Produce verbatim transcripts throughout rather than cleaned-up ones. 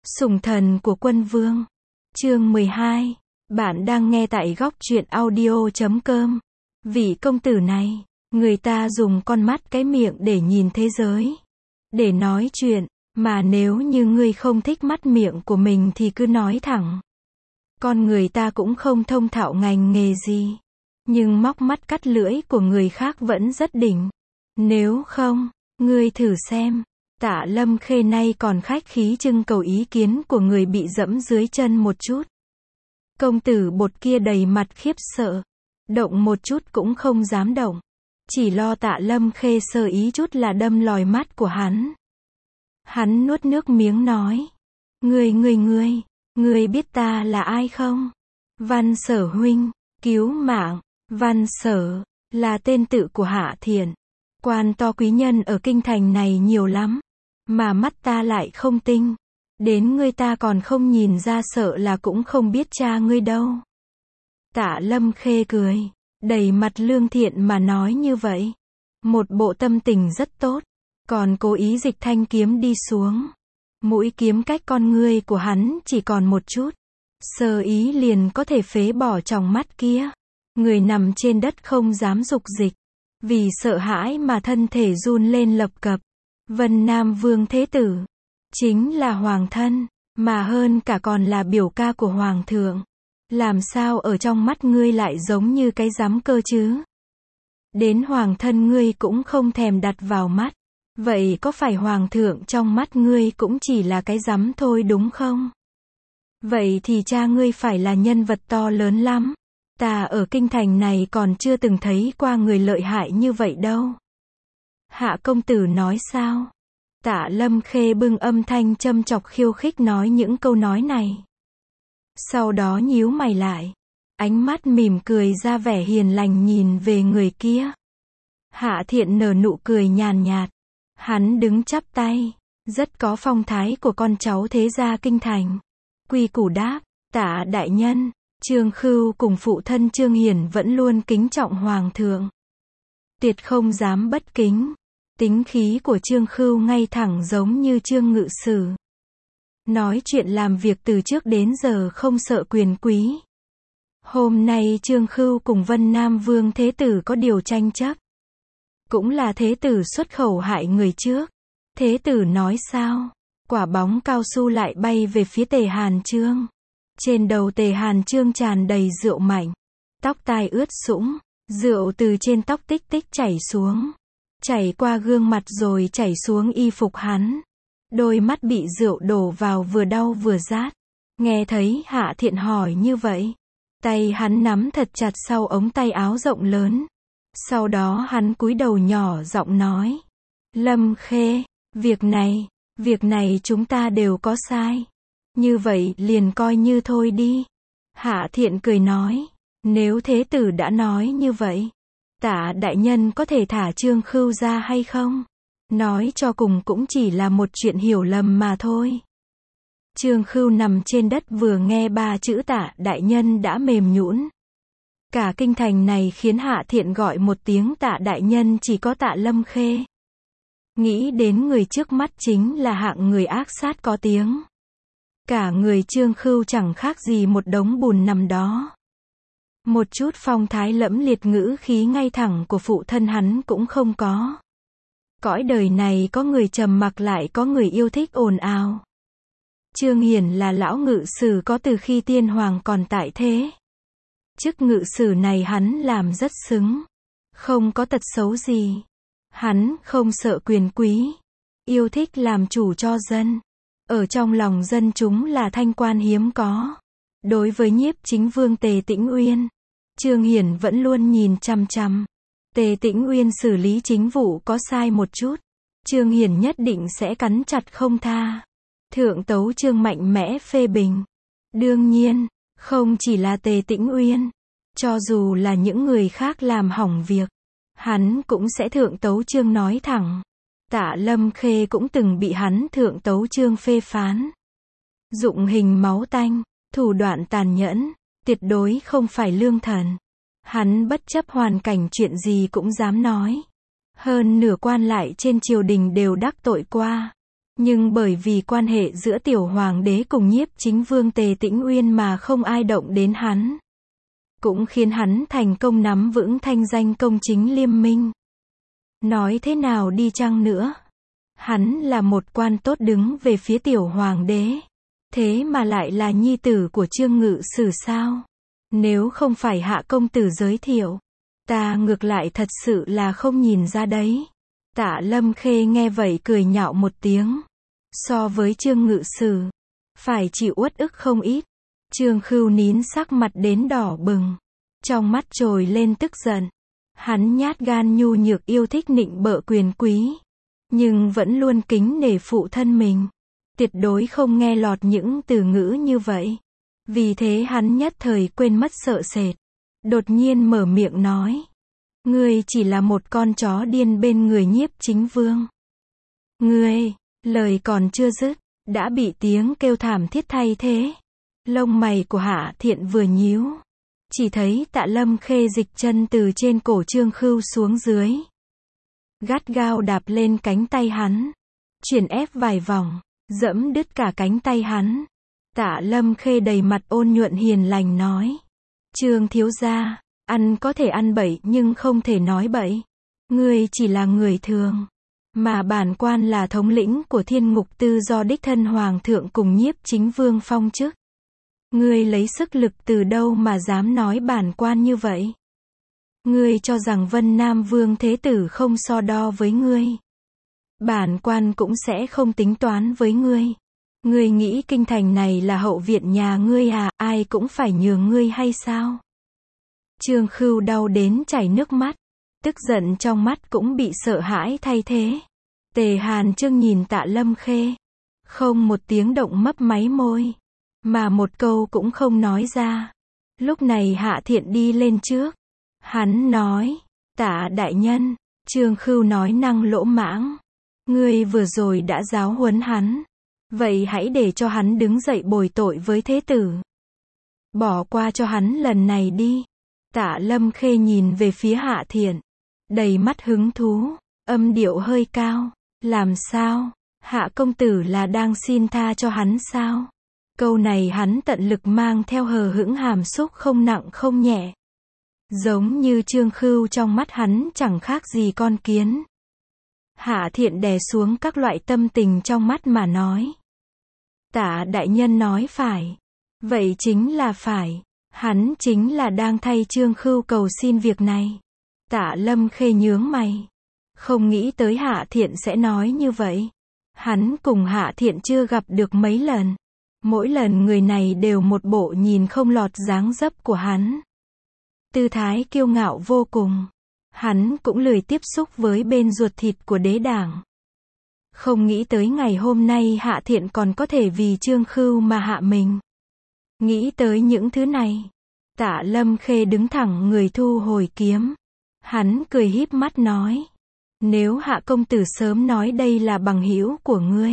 Sủng thần của quân vương. Chương mười hai. Bạn đang nghe tại góc truyện audio chấm com. Vị công tử này, người ta dùng con mắt cái miệng để nhìn thế giới, để nói chuyện, mà nếu như ngươi không thích mắt miệng của mình thì cứ nói thẳng. Con người ta cũng không thông thạo ngành nghề gì, nhưng móc mắt cắt lưỡi của người khác vẫn rất đỉnh. Nếu không, ngươi thử xem. Tạ Lâm Khê nay còn khách khí trưng cầu ý kiến của người bị dẫm dưới chân một chút. Công tử bột kia đầy mặt khiếp sợ, động một chút cũng không dám động, chỉ lo Tạ Lâm Khê sơ ý chút là đâm lòi mắt của hắn. Hắn nuốt nước miếng nói: Ngươi ngươi ngươi, ngươi biết ta là ai không? Văn Sở huynh, cứu mạng. Văn Sở là tên tự của Hạ Thiện. Quan to quý nhân ở kinh thành này nhiều lắm, mà mắt ta lại không tinh, đến ngươi ta còn không nhìn ra, sợ là cũng không biết cha ngươi đâu. Tạ Lâm Khê cười, đầy mặt lương thiện mà nói như vậy, một bộ tâm tình rất tốt, còn cố ý dịch thanh kiếm đi xuống. Mũi kiếm cách con ngươi của hắn chỉ còn một chút, sơ ý liền có thể phế bỏ tròng mắt kia. Người nằm trên đất không dám dục dịch, vì sợ hãi mà thân thể run lên lập cập. Vân Nam Vương Thế Tử, chính là hoàng thân, mà hơn cả còn là biểu ca của hoàng thượng. Làm sao ở trong mắt ngươi lại giống như cái rắm cơ chứ? Đến hoàng thân ngươi cũng không thèm đặt vào mắt, vậy có phải hoàng thượng trong mắt ngươi cũng chỉ là cái rắm thôi đúng không? Vậy thì cha ngươi phải là nhân vật to lớn lắm. Ta ở kinh thành này còn chưa từng thấy qua người lợi hại như vậy đâu. Hạ công tử nói sao? Tạ Lâm Khê bưng âm thanh châm chọc khiêu khích nói những câu nói này. Sau đó nhíu mày lại, ánh mắt mỉm cười ra vẻ hiền lành nhìn về người kia. Hạ Thiện nở nụ cười nhàn nhạt. Hắn đứng chắp tay, rất có phong thái của con cháu thế gia kinh thành. Quy củ đáp: Tạ đại nhân, Trương Khưu cùng phụ thân Trương Hiển vẫn luôn kính trọng hoàng thượng, tuyệt không dám bất kính. Tính khí của Trương Khưu ngay thẳng giống như Trương Ngự Sử. Nói chuyện làm việc từ trước đến giờ không sợ quyền quý. Hôm nay Trương Khưu cùng Vân Nam Vương Thế Tử có điều tranh chấp. Cũng là Thế Tử xuất khẩu hại người trước. Thế Tử nói sao? Quả bóng cao su lại bay về phía Tề Hàn Trương. Trên đầu Tề Hàn Trương tràn đầy rượu mạnh. Tóc tai ướt sũng, rượu từ trên tóc tích tích chảy xuống. Chảy qua gương mặt rồi chảy xuống y phục hắn. Đôi mắt bị rượu đổ vào vừa đau vừa rát. Nghe thấy Hạ Thiện hỏi như vậy, tay hắn nắm thật chặt sau ống tay áo rộng lớn. Sau đó hắn cúi đầu nhỏ giọng nói: Lâm Khê, việc này, việc này chúng ta đều có sai. Như vậy liền coi như thôi đi. Hạ Thiện cười nói: Nếu Thế Tử đã nói như vậy, Tạ đại nhân có thể thả Trương Khưu ra hay không? Nói cho cùng cũng chỉ là một chuyện hiểu lầm mà thôi. Trương Khưu nằm trên đất vừa nghe ba chữ Tạ đại nhân đã mềm nhũn. Cả kinh thành này khiến Hạ Thiện gọi một tiếng Tạ đại nhân chỉ có Tạ Lâm Khê. Nghĩ đến người trước mắt chính là hạng người ác sát có tiếng. Cả người Trương Khưu chẳng khác gì một đống bùn nằm đó. Một chút phong thái lẫm liệt ngữ khí ngay thẳng của phụ thân hắn cũng không có. Cõi đời này có người trầm mặc lại có người yêu thích ồn ào. Trương Hiển là lão ngự sử có từ khi tiên hoàng còn tại thế. Chức ngự sử này hắn làm rất xứng. Không có tật xấu gì. Hắn không sợ quyền quý. Yêu thích làm chủ cho dân. Ở trong lòng dân chúng là thanh quan hiếm có. Đối với nhiếp chính vương Tề Tĩnh Uyên, Trương Hiển vẫn luôn nhìn chằm chằm. Tề Tĩnh Uyên xử lý chính vụ có sai một chút, Trương Hiển nhất định sẽ cắn chặt không tha. Thượng tấu Trương mạnh mẽ phê bình. Đương nhiên, không chỉ là Tề Tĩnh Uyên, cho dù là những người khác làm hỏng việc, hắn cũng sẽ thượng tấu Trương nói thẳng. Tạ Lâm Khê cũng từng bị hắn thượng tấu Trương phê phán. Dụng hình máu tanh, thủ đoạn tàn nhẫn, tuyệt đối không phải lương thần. Hắn bất chấp hoàn cảnh chuyện gì cũng dám nói. Hơn nửa quan lại trên triều đình đều đắc tội qua. Nhưng bởi vì quan hệ giữa tiểu hoàng đế cùng nhiếp chính vương Tề Tĩnh Uyên mà không ai động đến hắn. Cũng khiến hắn thành công nắm vững thanh danh công chính liêm minh. Nói thế nào đi chăng nữa, hắn là một quan tốt đứng về phía tiểu hoàng đế. Thế mà lại là nhi tử của Trương Ngự Sử sao? Nếu không phải Hạ công tử giới thiệu, ta ngược lại thật sự là không nhìn ra đấy. Tạ Lâm Khê nghe vậy cười nhạo một tiếng. So với Trương Ngự Sử, phải chịu uất ức không ít. Trương Khưu Nín sắc mặt đến đỏ bừng, trong mắt trồi lên tức giận. Hắn nhát gan nhu nhược yêu thích nịnh bợ quyền quý, nhưng vẫn luôn kính nể phụ thân mình. Tuyệt đối không nghe lọt những từ ngữ như vậy. Vì thế hắn nhất thời quên mất sợ sệt. Đột nhiên mở miệng nói. Ngươi chỉ là một con chó điên bên người nhiếp chính vương. Ngươi, lời còn chưa dứt, đã bị tiếng kêu thảm thiết thay thế. Lông mày của Hạ Thiện vừa nhíu. Chỉ thấy Tạ Lâm Khê dịch chân từ trên cổ Trương Khưu xuống dưới. Gắt gao đạp lên cánh tay hắn. Chuyển ép vài vòng, dẫm đứt cả cánh tay hắn. Tạ Lâm Khê đầy mặt ôn nhuận hiền lành nói. Trương thiếu gia, ăn có thể ăn bậy nhưng không thể nói bậy. Ngươi chỉ là người thường. Mà bản quan là thống lĩnh của thiên ngục tư do đích thân hoàng thượng cùng nhiếp chính vương phong chức. Ngươi lấy sức lực từ đâu mà dám nói bản quan như vậy? Ngươi cho rằng Vân Nam Vương Thế Tử không so đo với ngươi. Bản quan cũng sẽ không tính toán với ngươi. Ngươi nghĩ kinh thành này là hậu viện nhà ngươi à, ai cũng phải nhường ngươi hay sao? Trương Khưu đau đến chảy nước mắt. Tức giận trong mắt cũng bị sợ hãi thay thế. Tề Hàn Trương nhìn Tạ Lâm Khê. Không một tiếng động mấp máy môi. Mà một câu cũng không nói ra. Lúc này Hạ Thiện đi lên trước. Hắn nói. Tạ đại nhân. Trương Khưu nói năng lỗ mãng. Ngươi vừa rồi đã giáo huấn hắn. Vậy hãy để cho hắn đứng dậy bồi tội với thế tử. Bỏ qua cho hắn lần này đi. Tạ Lâm Khê nhìn về phía Hạ Thiện. Đầy mắt hứng thú. Âm điệu hơi cao. Làm sao? Hạ công tử là đang xin tha cho hắn sao? Câu này hắn tận lực mang theo hờ hững hàm xúc không nặng không nhẹ. Giống như Trương Khưu trong mắt hắn chẳng khác gì con kiến. Hạ Thiện đè xuống các loại tâm tình trong mắt mà nói. Tạ đại nhân nói phải. Vậy chính là phải. Hắn chính là đang thay Trương Khưu cầu xin việc này. Tạ Lâm Khê nhướng mày. Không nghĩ tới Hạ Thiện sẽ nói như vậy. Hắn cùng Hạ Thiện chưa gặp được mấy lần. Mỗi lần người này đều một bộ nhìn không lọt dáng dấp của hắn. Tư thái kiêu ngạo vô cùng. Hắn cũng lười tiếp xúc với bên ruột thịt của đế đảng. Không nghĩ tới ngày hôm nay Hạ Thiện còn có thể vì Trương Khưu mà hạ mình. Nghĩ tới những thứ này. Tạ Lâm Khê đứng thẳng người thu hồi kiếm. Hắn cười híp mắt nói. Nếu Hạ công tử sớm nói đây là bằng hữu của ngươi,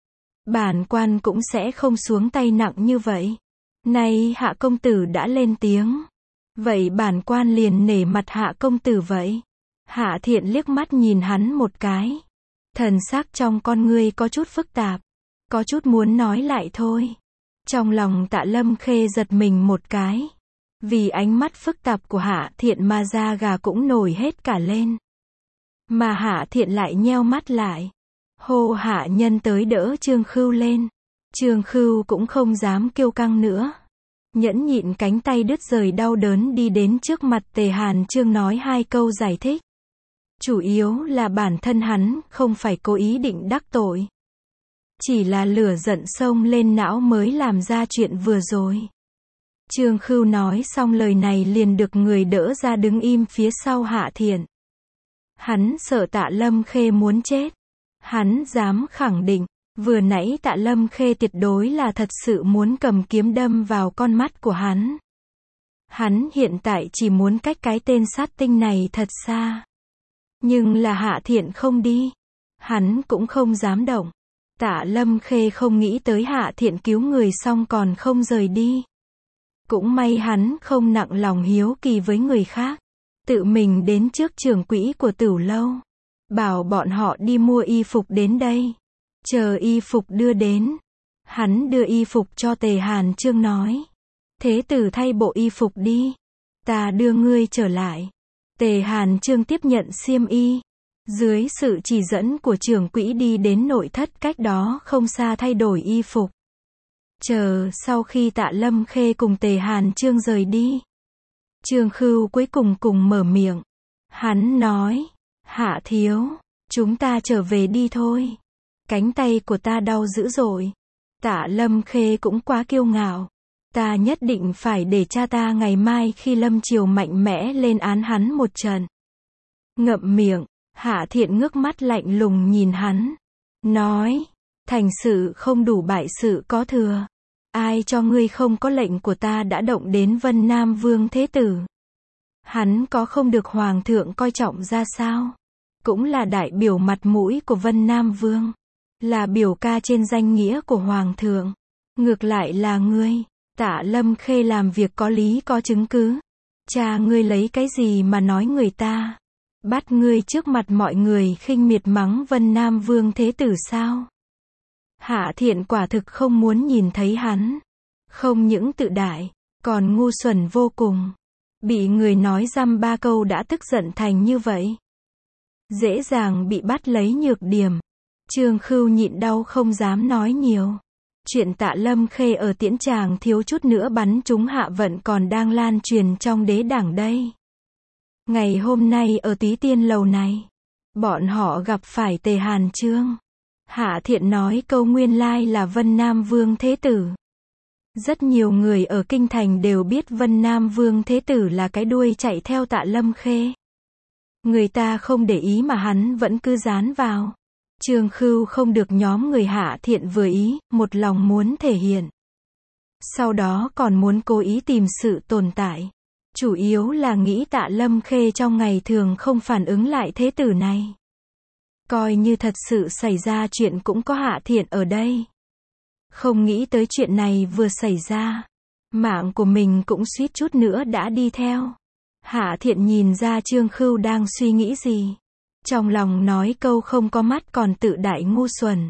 bản quan cũng sẽ không xuống tay nặng như vậy. Nay Hạ công tử đã lên tiếng. Vậy bản quan liền nể mặt Hạ công tử vậy. Hạ Thiện liếc mắt nhìn hắn một cái. Thần sắc trong con ngươi có chút phức tạp. Có chút muốn nói lại thôi. Trong lòng Tạ Lâm Khê giật mình một cái. Vì ánh mắt phức tạp của Hạ Thiện mà da gà cũng nổi hết cả lên. Mà Hạ Thiện lại nheo mắt lại. Hô hạ nhân tới đỡ Trương Khưu lên. Trương Khưu cũng không dám kiêu căng nữa. Nhẫn nhịn cánh tay đứt rời đau đớn đi đến trước mặt Tề Hàn Trương nói hai câu giải thích. Chủ yếu là bản thân hắn không phải cố ý định đắc tội. Chỉ là lửa giận sông lên não mới làm ra chuyện vừa rồi. Trương Khưu nói xong lời này liền được người đỡ ra đứng im phía sau Hạ Thiện. Hắn sợ Tạ Lâm Khê muốn chết. Hắn dám khẳng định, vừa nãy Tạ Lâm Khê tuyệt đối là thật sự muốn cầm kiếm đâm vào con mắt của hắn. Hắn hiện tại chỉ muốn cách cái tên sát tinh này thật xa. Nhưng là Hạ Thiện không đi. Hắn cũng không dám động. Tạ Lâm Khê không nghĩ tới Hạ Thiện cứu người xong còn không rời đi. Cũng may hắn không nặng lòng hiếu kỳ với người khác. Tự mình đến trước trưởng quỹ của Tửu lâu. Bảo bọn họ đi mua y phục đến đây. Chờ y phục đưa đến. Hắn đưa y phục cho Tề Hàn Chương nói. Thế tử thay bộ y phục đi. Ta đưa ngươi trở lại. Tề Hàn Chương tiếp nhận xiêm y. Dưới sự chỉ dẫn của trưởng quỹ đi đến nội thất cách đó không xa thay đổi y phục. Chờ sau khi Tạ Lâm Khê cùng Tề Hàn Chương rời đi. Trương Khưu cuối cùng cùng mở miệng. Hắn nói. Hạ thiếu. Chúng ta trở về đi thôi. Cánh tay của ta đau dữ dội. Tạ Lâm Khê cũng quá kiêu ngạo. Ta nhất định phải để cha ta ngày mai khi Lâm Triều mạnh mẽ lên án hắn một trận. Ngậm miệng. Hạ Thiện ngước mắt lạnh lùng nhìn hắn. Nói. Thành sự không đủ bại sự có thừa. Ai cho ngươi không có lệnh của ta đã động đến Vân Nam Vương Thế Tử. Hắn có không được Hoàng thượng coi trọng ra sao? Cũng là đại biểu mặt mũi của Vân Nam Vương. Là biểu ca trên danh nghĩa của Hoàng thượng. Ngược lại là ngươi. Tạ Lâm Khê làm việc có lý có chứng cứ. Cha ngươi lấy cái gì mà nói người ta? Bắt ngươi trước mặt mọi người khinh miệt mắng Vân Nam Vương Thế Tử sao? Hạ Thiện quả thực không muốn nhìn thấy hắn. Không những tự đại, còn ngu xuẩn vô cùng. Bị người nói dăm ba câu đã tức giận thành như vậy. Dễ dàng bị bắt lấy nhược điểm. Trương Khưu nhịn đau không dám nói nhiều. Chuyện Tạ Lâm Khê ở Tiễn Tràng thiếu chút nữa bắn trúng Hạ Vận còn đang lan truyền trong đế đảng đây. Ngày hôm nay ở Túy Tiên Lầu này, bọn họ gặp phải Tề Hàn Chương. Hạ Thiện nói câu nguyên lai là Vân Nam Vương Thế Tử. Rất nhiều người ở Kinh Thành đều biết Vân Nam Vương Thế Tử là cái đuôi chạy theo Tạ Lâm Khê. Người ta không để ý mà hắn vẫn cứ dán vào. Trương Khưu không được nhóm người Hạ Thiện vừa ý, một lòng muốn thể hiện. Sau đó còn muốn cố ý tìm sự tồn tại. Chủ yếu là nghĩ Tạ Lâm Khê trong ngày thường không phản ứng lại thế tử này. Coi như thật sự xảy ra chuyện cũng có Hạ Thiện ở đây. Không nghĩ tới chuyện này vừa xảy ra. Mạng của mình cũng suýt chút nữa đã đi theo. Hạ Thiện nhìn ra Trương Khưu đang suy nghĩ gì. Trong lòng nói câu không có mắt còn tự đại ngu xuẩn.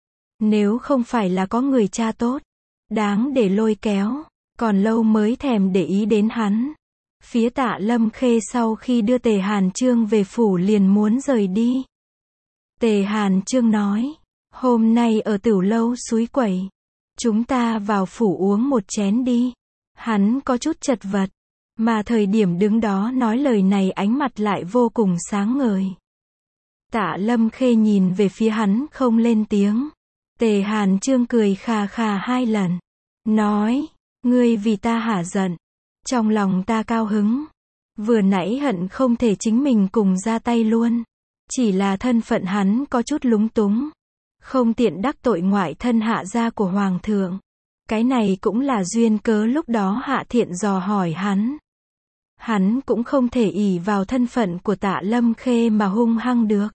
Nếu không phải là có người cha tốt, đáng để lôi kéo, còn lâu mới thèm để ý đến hắn. Phía Tạ Lâm Khê sau khi đưa Tề Hàn Chương về phủ liền muốn rời đi. Tề Hàn Chương nói, hôm nay ở Tửu Lâu suối quẩy, chúng ta vào phủ uống một chén đi. Hắn có chút chật vật, mà thời điểm đứng đó nói lời này ánh mặt lại vô cùng sáng ngời. Tạ Lâm Khê nhìn về phía hắn không lên tiếng. Tề Hàn Chương cười khà khà hai lần. Nói, ngươi vì ta hả giận. Trong lòng ta cao hứng. Vừa nãy hận không thể chính mình cùng ra tay luôn. Chỉ là thân phận hắn có chút lúng túng. Không tiện đắc tội ngoại thân hạ gia của Hoàng thượng. Cái này cũng là duyên cớ lúc đó Hạ Thiện dò hỏi hắn. Hắn cũng không thể ỷ vào thân phận của Tạ Lâm Khê mà hung hăng được.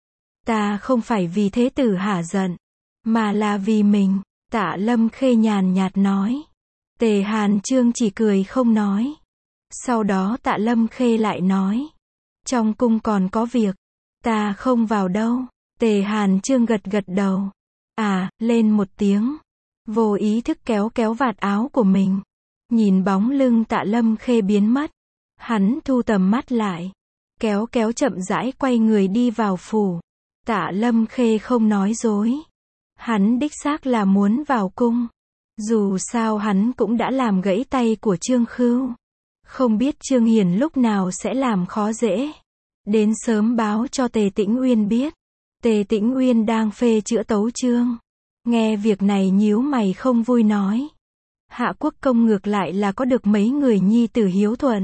Ta không phải vì thế tử hả giận, mà là vì mình. Tạ Lâm Khê nhàn nhạt nói. Tề Hàn Chương chỉ cười không nói. Sau đó Tạ Lâm Khê lại nói. Trong cung còn có việc. Ta không vào đâu. Tề Hàn Chương gật gật đầu. À, lên một tiếng. Vô ý thức kéo kéo vạt áo của mình. Nhìn bóng lưng Tạ Lâm Khê biến mất. Hắn thu tầm mắt lại. Kéo kéo chậm rãi quay người đi vào phủ. Tạ Lâm Khê không nói dối. Hắn đích xác là muốn vào cung. Dù sao hắn cũng đã làm gãy tay của Trương Khưu. Không biết Trương Hiền lúc nào sẽ làm khó dễ. Đến sớm báo cho Tề Tĩnh Uyên biết. Tề Tĩnh Uyên đang phê chữa tấu chương. Nghe việc này nhíu mày không vui nói. Hạ Quốc Công ngược lại là có được mấy người nhi tử hiếu thuận.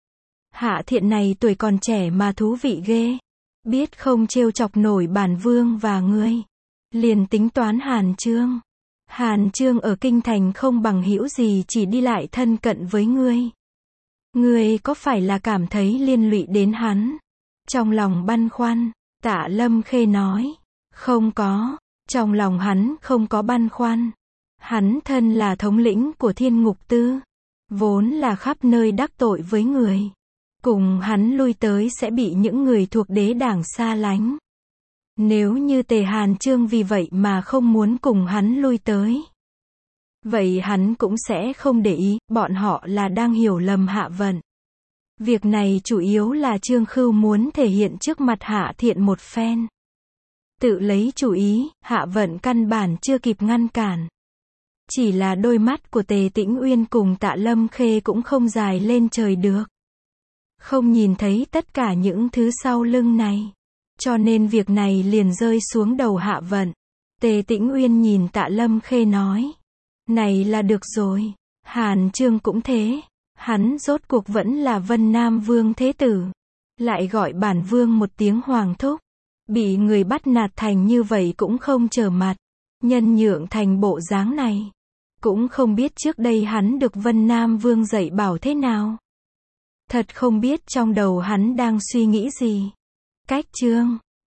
Hạ Thiện này tuổi còn trẻ mà thú vị ghê. Biết không trêu chọc nổi bản vương và ngươi. Liền tính toán Hàn Chương. Hàn Chương ở kinh thành không bằng hữu gì chỉ đi lại thân cận với ngươi. Ngươi có phải là cảm thấy liên lụy đến hắn? Trong lòng băn khoăn, Tạ Lâm Khê nói. Không có, trong lòng hắn không có băn khoăn. Hắn thân là thống lĩnh của Thiên Ngục Tư. Vốn là khắp nơi đắc tội với người. Cùng hắn lui tới sẽ bị những người thuộc đế đảng xa lánh. Nếu như Tề Hàn Chương vì vậy mà không muốn cùng hắn lui tới, vậy hắn cũng sẽ không để ý, bọn họ là đang hiểu lầm Hạ Vận. Việc này chủ yếu là Trương Khưu muốn thể hiện trước mặt Hạ Thiện một phen. Tự lấy chủ ý, Hạ Vận căn bản chưa kịp ngăn cản. Chỉ là đôi mắt của Tề Tĩnh Uyên cùng Tạ Lâm Khê cũng không dài lên trời được. Không nhìn thấy tất cả những thứ sau lưng này. Cho nên việc này liền rơi xuống đầu Hạ Vận. Tề Tĩnh Uyên nhìn Tạ Lâm Khê nói. Này là được rồi. Hàn Chương cũng thế. Hắn rốt cuộc vẫn là Vân Nam Vương Thế Tử. Lại gọi bản Vương một tiếng Hoàng Thúc. Bị người bắt nạt thành như vậy cũng không trở mặt. Nhân nhượng thành bộ dáng này. Cũng không biết trước đây hắn được Vân Nam Vương dạy bảo thế nào. Thật không biết trong đầu hắn đang suy nghĩ gì. Cách chương